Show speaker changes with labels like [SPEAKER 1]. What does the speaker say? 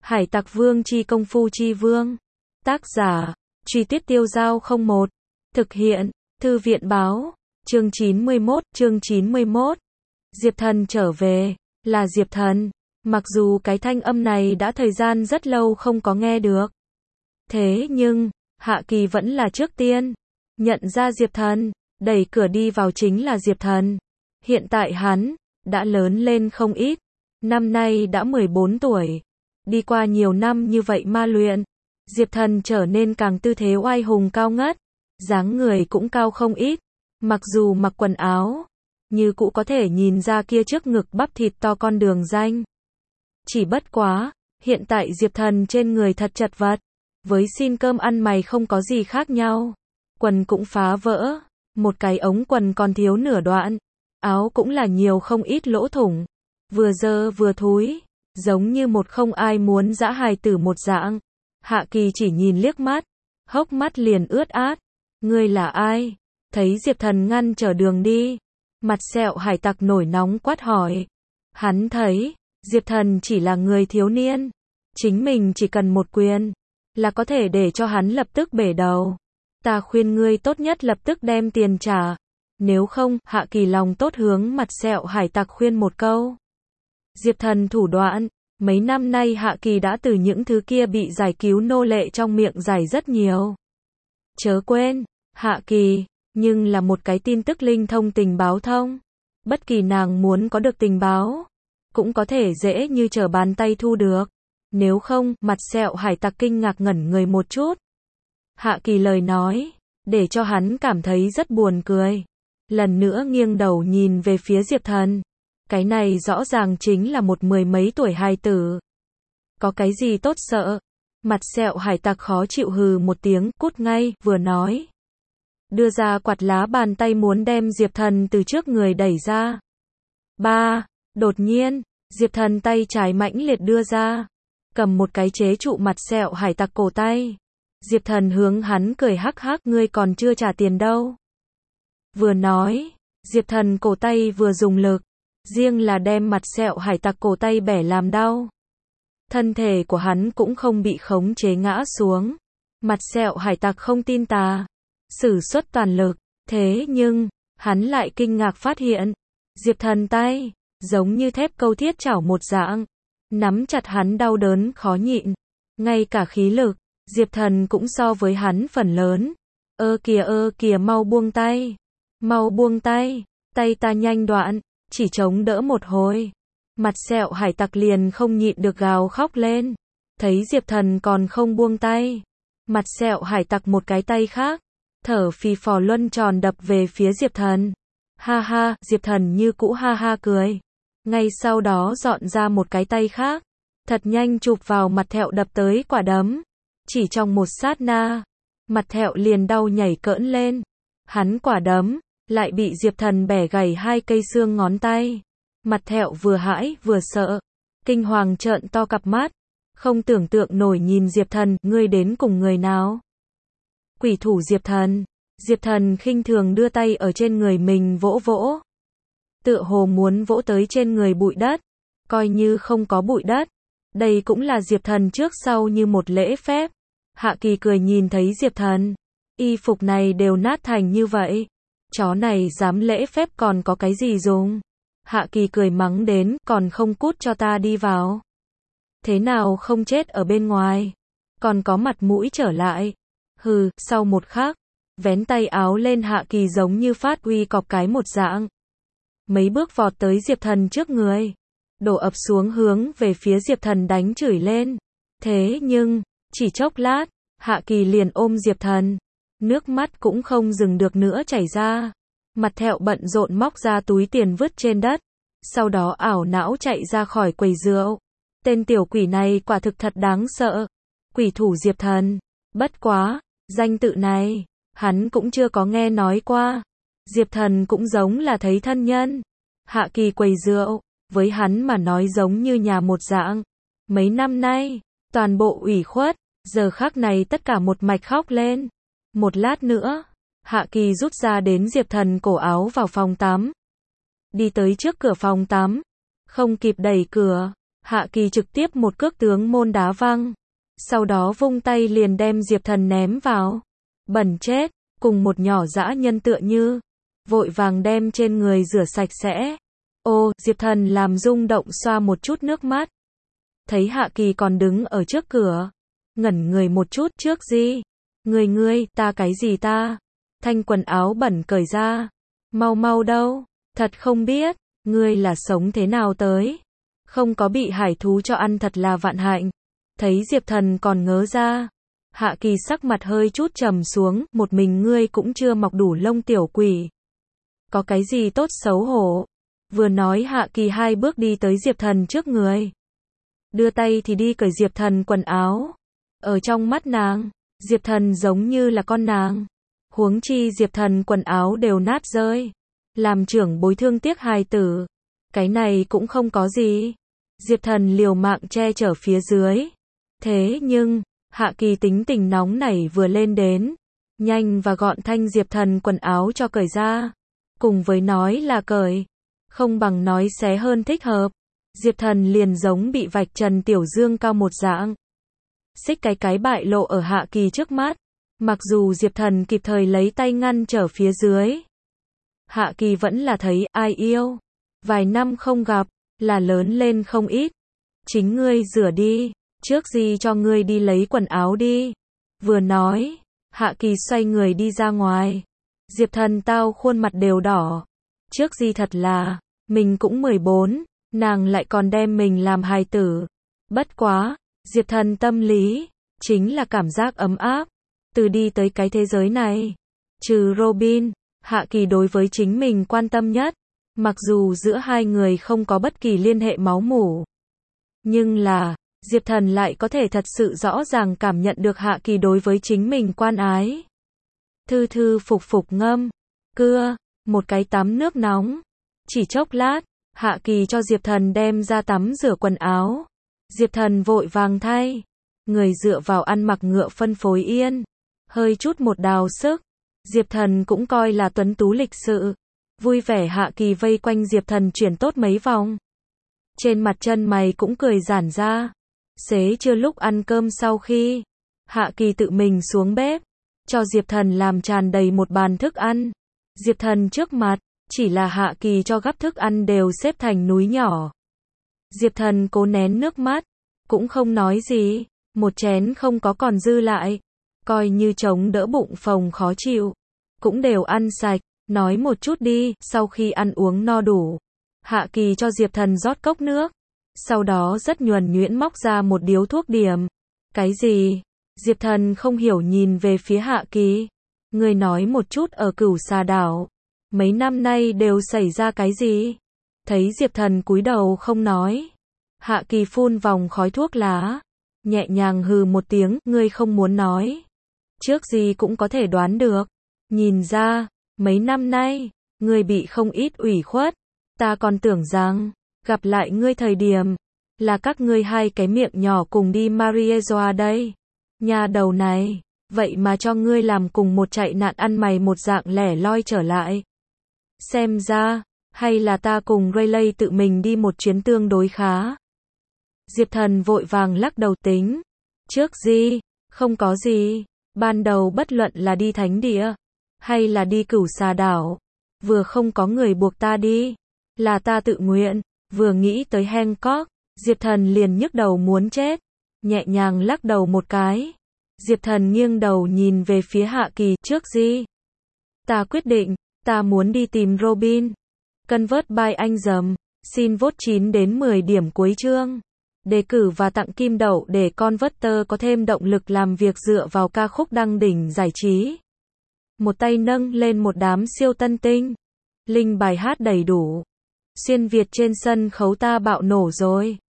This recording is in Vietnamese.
[SPEAKER 1] Hải Tặc Vương chi công phu chi vương. Tác giả, Truy Tuyết Tiêu Dao 01. Thực hiện, Thư viện báo. Chương 91. Diệp Thần trở về, là Diệp Thần. Mặc dù cái thanh âm này đã thời gian rất lâu không có nghe được. Thế nhưng, Hạ Kỳ vẫn là trước tiên nhận ra Diệp Thần, đẩy cửa đi vào chính là Diệp Thần. Hiện tại hắn đã lớn lên không ít, năm nay đã 14 tuổi. Đi qua nhiều năm như vậy ma luyện, Diệp Thần trở nên càng tư thế oai hùng cao ngất, dáng người cũng cao không ít. Mặc dù mặc quần áo, như cũ có thể nhìn ra kia trước ngực bắp thịt to con đường danh. Chỉ bất quá, hiện tại Diệp Thần trên người thật chật vật, với xin cơm ăn mày không có gì khác nhau. Quần cũng phá vỡ, một cái ống quần còn thiếu nửa đoạn, áo cũng là nhiều không ít lỗ thủng, vừa dơ vừa thúi, giống như một không ai muốn dã hài tử một dạng. Hạ Kỳ chỉ nhìn liếc mắt, hốc mắt liền ướt át. Ngươi là ai? Thấy Diệp Thần ngăn trở đường đi, mặt sẹo hải tặc nổi nóng quát hỏi. Hắn thấy, Diệp Thần chỉ là người thiếu niên, chính mình chỉ cần một quyền, là có thể để cho hắn lập tức bể đầu. Ta khuyên ngươi tốt nhất lập tức đem tiền trả, nếu không, Hạ Kỳ lòng tốt hướng mặt sẹo hải tặc khuyên một câu. Diệp Thần thủ đoạn, mấy năm nay Hạ Kỳ đã từ những thứ kia bị giải cứu nô lệ trong miệng giải rất nhiều. Chớ quên, Hạ Kỳ, nhưng là một cái tin tức linh thông tình báo thông. Bất kỳ nàng muốn có được tình báo, cũng có thể dễ như trở bàn tay thu được. Nếu không, mặt sẹo hải tặc kinh ngạc ngẩn người một chút. Hạ Kỳ lời nói, để cho hắn cảm thấy rất buồn cười. Lần nữa nghiêng đầu nhìn về phía Diệp Thần. Cái này rõ ràng chính là một mười mấy tuổi hài tử. Có cái gì tốt sợ? Mặt sẹo hải tặc khó chịu hừ một tiếng, cút ngay, vừa nói. Đưa ra quạt lá bàn tay muốn đem Diệp Thần từ trước người đẩy ra. Đột nhiên, Diệp Thần tay trái mãnh liệt đưa ra, cầm một cái chế trụ mặt sẹo hải tặc cổ tay. Diệp Thần hướng hắn cười hắc hắc, ngươi còn chưa trả tiền đâu. Vừa nói, Diệp Thần cổ tay vừa dùng lực, riêng là đem mặt sẹo hải tặc cổ tay bẻ làm đau. Thân thể của hắn cũng không bị khống chế ngã xuống. Mặt sẹo hải tặc không tin tà, sử xuất toàn lực, thế nhưng, hắn lại kinh ngạc phát hiện, Diệp Thần tay, giống như thép câu thiết chảo một dạng, nắm chặt hắn đau đớn khó nhịn. Ngay cả khí lực, Diệp Thần cũng so với hắn phần lớn. Ơ kìa mau buông tay, tay ta nhanh đoạn, chỉ chống đỡ một hồi. Mặt sẹo hải tặc liền không nhịn được gào khóc lên. Thấy Diệp Thần còn không buông tay, mặt sẹo hải tặc một cái tay khác, thở phì phò luân tròn đập về phía Diệp Thần. Ha ha, Diệp Thần như cũ ha ha cười. Ngay sau đó dọn ra một cái tay khác, thật nhanh chụp vào mặt thẹo đập tới quả đấm. Chỉ trong một sát na, mặt thẹo liền đau nhảy cỡn lên. Hắn quả đấm, lại bị Diệp Thần bẻ gãy 2 cây xương ngón tay. Mặt thẹo vừa hãi vừa sợ, kinh hoàng trợn to cặp mắt, không tưởng tượng nổi nhìn Diệp Thần, ngươi đến cùng người nào? Quỷ thủ Diệp Thần. Diệp Thần khinh thường đưa tay ở trên người mình vỗ vỗ. Tựa hồ muốn vỗ tới trên người bụi đất, coi như không có bụi đất. Đây cũng là Diệp Thần trước sau như một lễ phép. Hạ Kỳ cười nhìn thấy Diệp Thần, y phục này đều nát thành như vậy. Chó này dám lễ phép còn có cái gì dùng? Hạ Kỳ cười mắng đến, còn không cút cho ta đi vào. Thế nào không chết ở bên ngoài? Còn có mặt mũi trở lại. Hừ, sau một khắc, vén tay áo lên Hạ Kỳ giống như phát uy cọp cái một dạng. Mấy bước vọt tới Diệp Thần trước người, đổ ập xuống hướng về phía Diệp Thần đánh chửi lên. Thế nhưng, chỉ chốc lát, Hạ Kỳ liền ôm Diệp Thần, nước mắt cũng không dừng được nữa chảy ra. Mặt thẹo bận rộn móc ra túi tiền vứt trên đất, sau đó ảo não chạy ra khỏi quầy rượu. Tên tiểu quỷ này quả thực thật đáng sợ. Quỷ thủ Diệp Thần. Bất quá, danh tự này, hắn cũng chưa có nghe nói qua. Diệp Thần cũng giống là thấy thân nhân. Hạ Kỳ quầy rượu, với hắn mà nói giống như nhà một dạng. Mấy năm nay, toàn bộ ủy khuất, giờ khắc này tất cả một mạch khóc lên. Một lát nữa, Hạ Kỳ rút ra đến Diệp Thần cổ áo vào phòng tắm. Đi tới trước cửa phòng tắm, không kịp đẩy cửa, Hạ Kỳ trực tiếp một cước tướng môn đá văng. Sau đó vung tay liền đem Diệp Thần ném vào. Bẩn chết, cùng một nhỏ dã nhân tựa như. Vội vàng đem trên người rửa sạch sẽ. Ô, Diệp Thần làm rung động xoa một chút nước mắt. Thấy Hạ Kỳ còn đứng ở trước cửa. Ngẩn người một chút, trước gì? Ngươi, ta cái gì ta? Thanh quần áo bẩn cởi ra. Mau mau đâu? Thật không biết, ngươi là sống thế nào tới? Không có bị hải thú cho ăn thật là vạn hạnh. Thấy Diệp Thần còn ngớ ra. Hạ Kỳ sắc mặt hơi chút trầm xuống, một mình ngươi cũng chưa mọc đủ lông tiểu quỷ. Có cái gì tốt xấu hổ? Vừa nói Hạ Kỳ 2 bước đi tới Diệp Thần trước người. Đưa tay thì đi cởi Diệp Thần quần áo. Ở trong mắt nàng, Diệp Thần giống như là con nàng. Huống chi Diệp Thần quần áo đều nát rơi. Làm trưởng bối thương tiếc hài tử. Cái này cũng không có gì. Diệp Thần liều mạng che chở phía dưới. Thế nhưng, Hạ Kỳ tính tình nóng nảy vừa lên đến. Nhanh và gọn thanh Diệp Thần quần áo cho cởi ra. Cùng với nói là cởi. Không bằng nói xé hơn thích hợp. Diệp Thần liền giống bị vạch trần tiểu dương cao một dạng. Xích cái bại lộ ở Hạ Kỳ trước mắt. Mặc dù Diệp Thần kịp thời lấy tay ngăn trở phía dưới. Hạ Kỳ vẫn là thấy ai yêu. Vài năm không gặp, là lớn lên không ít. Chính ngươi rửa đi, trước gì cho ngươi đi lấy quần áo đi. Vừa nói, Hạ Kỳ xoay người đi ra ngoài. Diệp Thần tao khuôn mặt đều đỏ. Trước gì thật là, mình cũng 14, nàng lại còn đem mình làm hài tử. Bất quá, Diệp Thần tâm lý, chính là cảm giác ấm áp. Từ đi tới cái thế giới này, trừ Robin, Hạ Kỳ đối với chính mình quan tâm nhất. Mặc dù giữa hai người không có bất kỳ liên hệ máu mủ. Nhưng là, Diệp Thần lại có thể thật sự rõ ràng cảm nhận được Hạ Kỳ đối với chính mình quan ái. Thư thư phục phục ngâm, cưa, một cái tắm nước nóng. Chỉ chốc lát, Hạ Kỳ cho Diệp Thần đem ra tắm rửa quần áo. Diệp Thần vội vàng thay. Người dựa vào ăn mặc ngựa phân phối yên. Hơi chút một đào sức. Diệp Thần cũng coi là tuấn tú lịch sự. Vui vẻ Hạ Kỳ vây quanh Diệp Thần chuyển tốt mấy vòng. Trên mặt chân mày cũng cười giãn ra. Xế trưa lúc ăn cơm sau khi, Hạ Kỳ tự mình xuống bếp, cho Diệp Thần làm tràn đầy một bàn thức ăn. Diệp Thần trước mặt, chỉ là Hạ Kỳ cho gắp thức ăn đều xếp thành núi nhỏ. Diệp Thần cố nén nước mắt, cũng không nói gì, một chén không có còn dư lại, coi như chống đỡ bụng phồng khó chịu, cũng đều ăn sạch. Nói một chút đi, sau khi ăn uống no đủ, Hạ Kỳ cho Diệp Thần rót cốc nước, sau đó rất nhuần nhuyễn móc ra một điếu thuốc điểm. Cái gì? Diệp Thần không hiểu nhìn về phía Hạ Kỳ. Người nói một chút ở Cửu Xà Đảo, mấy năm nay đều xảy ra cái gì? Thấy Diệp Thần cúi đầu không nói, Hạ Kỳ phun vòng khói thuốc lá, nhẹ nhàng hừ một tiếng, ngươi không muốn nói. Trước gì cũng có thể đoán được, nhìn ra. Mấy năm nay, ngươi bị không ít ủy khuất, ta còn tưởng rằng, gặp lại ngươi thời điểm, là các ngươi hai cái miệng nhỏ cùng đi Mariejoa đây. Nhà đầu này, vậy mà cho ngươi làm cùng một chạy nạn ăn mày một dạng lẻ loi trở lại. Xem ra, hay là ta cùng Rayleigh tự mình đi một chuyến tương đối khá. Diệp Thần vội vàng lắc đầu tính. Trước gì, không có gì, ban đầu bất luận là đi thánh địa, hay là đi Cửu Xà Đảo, vừa không có người buộc ta đi, là ta tự nguyện. Vừa nghĩ tới Hancock, Diệp Thần liền nhức đầu muốn chết, nhẹ nhàng lắc đầu một cái. Diệp Thần nghiêng đầu nhìn về phía Hạ Kỳ, trước gì? Ta quyết định, ta muốn đi tìm Robin. Convert by anh dầm, xin vote 9 đến 10 điểm cuối chương. Đề cử và tặng kim đậu để Converter có thêm động lực làm việc dựa vào ca khúc đăng đỉnh giải trí. Một tay nâng lên một đám siêu tân tinh. Link bài hát đầy đủ. Xuyên Việt trên sân khấu ta bạo nổ rồi.